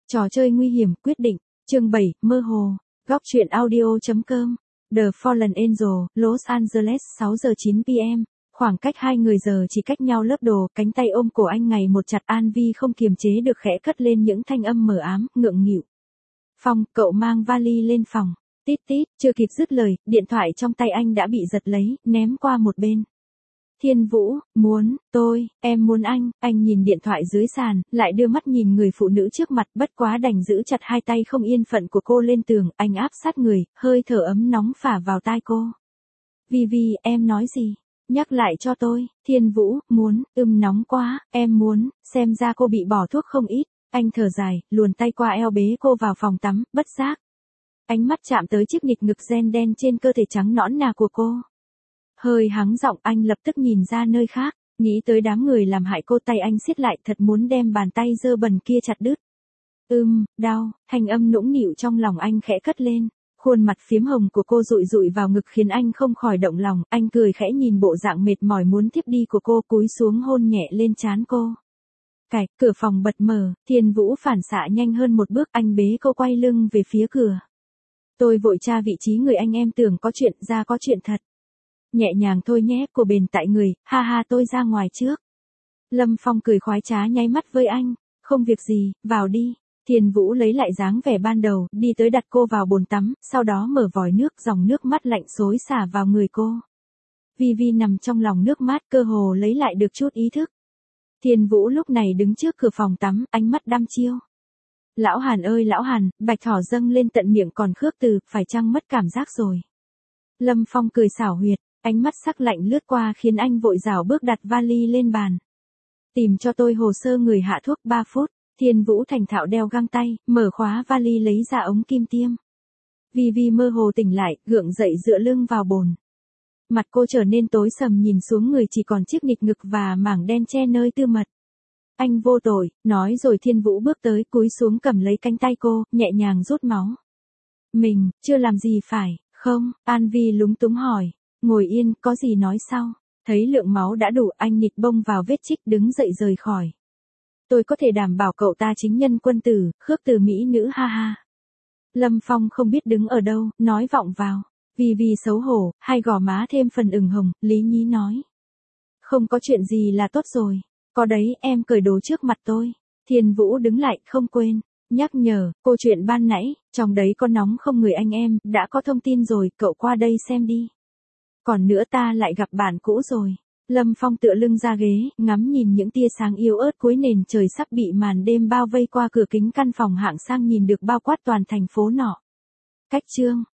Trò chơi nguy hiểm, quyết định. Chương 7, mơ hồ. Góc truyện audio.com. The Fallen Angel, Los Angeles, 6 giờ 9 p.m. Khoảng cách hai người giờ chỉ cách nhau lớp đồ, cánh tay ôm cổ anh ngày một chặt. An Vi không kiềm chế được khẽ cất lên những thanh âm mờ ám, ngượng nghịu. Phong, cậu mang vali lên phòng. Tít tít, chưa kịp dứt lời, điện thoại trong tay anh đã bị giật lấy, ném qua một bên. Thiên Vũ, em muốn anh nhìn điện thoại dưới sàn, lại đưa mắt nhìn người phụ nữ trước mặt, bất quá đành giữ chặt hai tay không yên phận của cô lên tường, anh áp sát người, hơi thở ấm nóng phả vào tai cô. Vi, em nói gì? Nhắc lại cho tôi. Thiên Vũ, nóng quá, em muốn, xem ra cô bị bỏ thuốc không ít. Anh thở dài, luồn tay qua eo bế cô vào phòng tắm, bất giác. Ánh mắt chạm tới chiếc nghịch ngực ren đen trên cơ thể trắng nõn nà của cô. Hơi hắng giọng, anh lập tức nhìn ra nơi khác, nghĩ tới đám người làm hại cô, tay anh siết lại, thật muốn đem bàn tay dơ bẩn kia chặt đứt. Đau, thanh âm nũng nịu trong lòng anh khẽ cất lên, khuôn mặt phiếm hồng của cô dụi dụi vào ngực khiến anh không khỏi động lòng, anh cười khẽ nhìn bộ dạng mệt mỏi muốn thiếp đi của cô, cúi xuống hôn nhẹ lên trán cô. Cửa phòng bật mở, Thiên Vũ phản xạ nhanh hơn một bước, anh bế cô quay lưng về phía cửa. Tôi vội tra vị trí người anh, em tưởng có chuyện, ra có chuyện thật. Nhẹ nhàng thôi nhé, cô bền tại người, ha tôi ra ngoài trước. Lâm Phong cười khoái trá nháy mắt với anh, không việc gì, vào đi. Thiên Vũ lấy lại dáng vẻ ban đầu, đi tới đặt cô vào bồn tắm, sau đó mở vòi nước, dòng nước mắt lạnh xối xả vào người cô. Vi nằm trong lòng nước mát, cơ hồ lấy lại được chút ý thức. Thiên Vũ lúc này đứng trước cửa phòng tắm, ánh mắt đăm chiêu. Lão Hàn ơi lão Hàn, bạch thỏ dâng lên tận miệng còn khước từ, phải chăng mất cảm giác rồi. Lâm Phong cười xảo huyệt, ánh mắt sắc lạnh lướt qua khiến anh vội rảo bước đặt vali lên bàn. Tìm cho tôi hồ sơ người hạ thuốc 3 phút, Thiên Vũ thành thạo đeo găng tay, mở khóa vali lấy ra ống kim tiêm. Vi mơ hồ tỉnh lại, gượng dậy dựa lưng vào bồn. Mặt cô trở nên tối sầm, nhìn xuống người chỉ còn chiếc nghịch ngực và mảng đen che nơi tư mật. Anh vô tội, nói rồi. Thiên Vũ bước tới, cúi xuống cầm lấy cánh tay cô, nhẹ nhàng rút máu. Mình, chưa làm gì phải, không? An Vi lúng túng hỏi. Ngồi yên, có gì nói sau. Thấy lượng máu đã đủ, anh nịt bông vào vết chích, đứng dậy rời khỏi. Tôi có thể đảm bảo cậu ta chính nhân quân tử, khước từ mỹ nữ, ha. Lâm Phong không biết đứng ở đâu, nói vọng vào. Vi xấu hổ, hai gò má thêm phần ửng hồng, lý nhí nói. Không có chuyện gì là tốt rồi. Có đấy, em cởi đồ trước mặt tôi. Thiên Vũ đứng lại, không quên. Nhắc nhở, cô chuyện ban nãy, trong đấy có nóng không người anh em, đã có thông tin rồi, cậu qua đây xem đi. Còn nữa ta lại gặp bạn cũ rồi. Lâm Phong tựa lưng ra ghế, ngắm nhìn những tia sáng yếu ớt cuối nền trời sắp bị màn đêm bao vây qua cửa kính căn phòng hạng sang nhìn được bao quát toàn thành phố nọ. Cách chương.